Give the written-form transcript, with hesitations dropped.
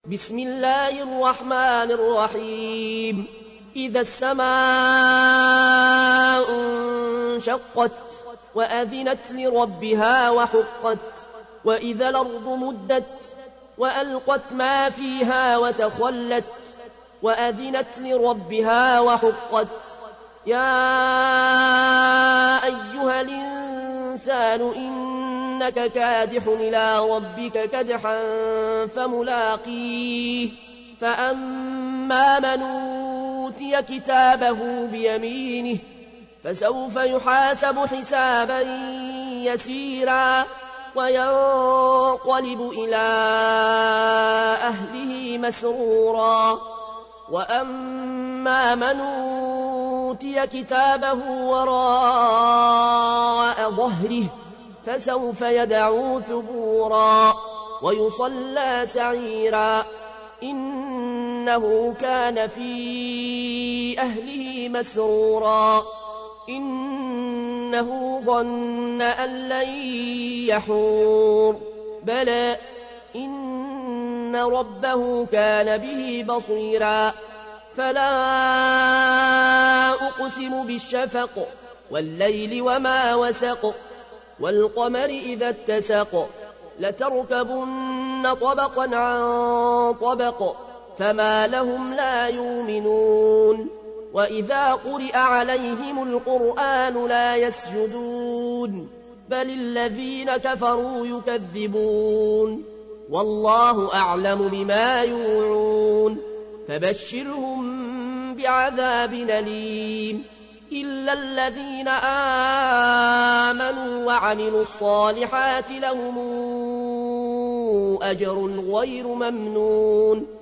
بسم الله الرحمن الرحيم إذا السماء انشقت وأذنت لربها وحقت وإذا الأرض مدت وألقت ما فيها وتخلت وأذنت لربها وحقت يا أيها الإنسان إنك كادح إلى ربك كدحا فملاقيه فأما من أوتي كتابه بيمينه فسوف يحاسب حسابا يسيرا وينقلب إلى أهله مسرورا وأما من أوتي كتابه وراء ظهره فسوف يدعو ثبورا ويصلى سعيرا إنه كان في أهله مسرورا إنه ظن أن لن يحور بلى إن ربه كان به بصيرا فلا أقسم بالشفق والليل وما وسق والقمر إذا اتسق لتركبن طبقا عن طبق فما لهم لا يؤمنون وإذا قرئ عليهم القرآن لا يسجدون بل الذين كفروا يكذبون والله أعلم بما يوعون فبشرهم بعذاب أليم إلا الذين آمنوا وعملوا الصالحات لهم أجر غير ممنون